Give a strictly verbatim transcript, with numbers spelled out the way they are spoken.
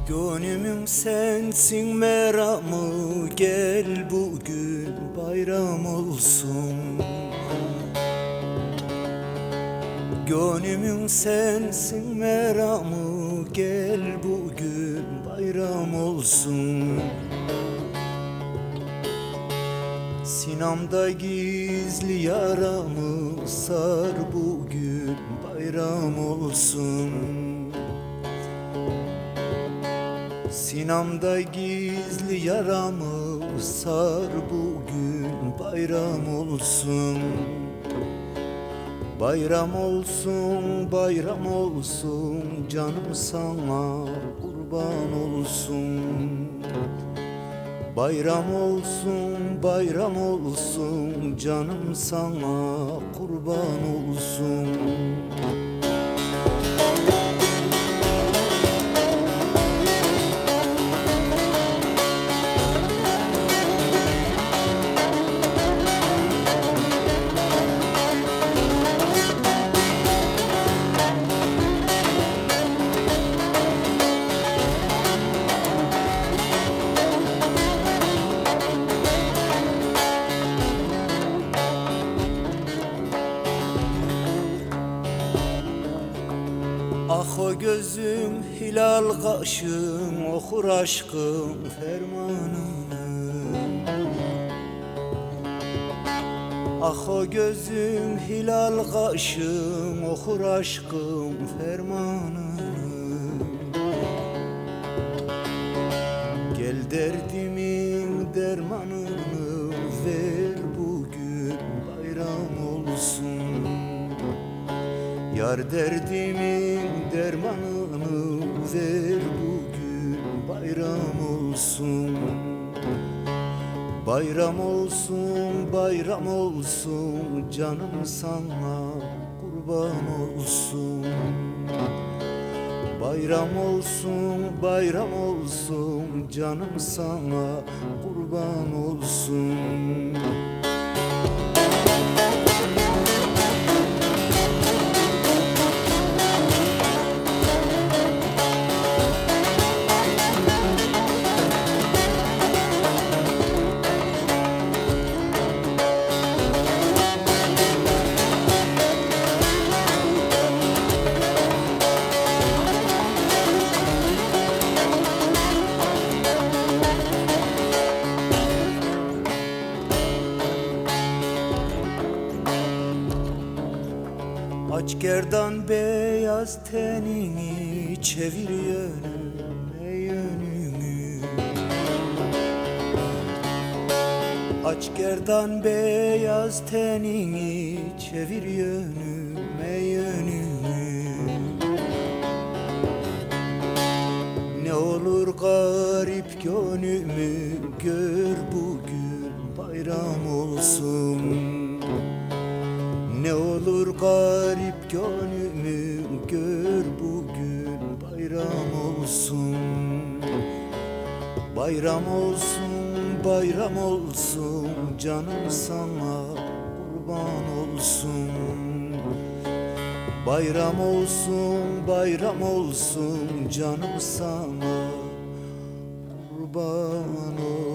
Gönlümün sensin meramı, gel bugün bayram olsun. Gönlümün sensin meramı, gel bugün bayram olsun. Sinamda gizli yaramı sar, bugün bayram olsun. Sinamda gizli yaramı sar, bugün bayram olsun. Bayram olsun, bayram olsun, canım sana kurban olsun. Bayram olsun, bayram olsun, canım sana kurban olsun. Ah o gözüm, hilal kaşım, okur aşkım fermanını. Ah o gözüm, hilal kaşım, okur aşkım fermanını. Gel derdimin dermanını ver, bugün bayram olsun. Yar derdimin dermanını ver, bugün bayram olsun. Bayram olsun, bayram olsun, canım sana kurban olsun. Bayram olsun, bayram olsun, canım sana kurban olsun. Aç gerdan beyaz tenini, çevir yönüme yönünü. Aç gerdan beyaz tenini, çevir yönüme yönünü. Ne olur garip gönlümü gör, bugün bayram olsun. Ne olur garip gönlümü gör, bugün bayram olsun. Bayram olsun, bayram olsun, canım sana kurban olsun. Bayram olsun, bayram olsun, canım sana kurban olsun.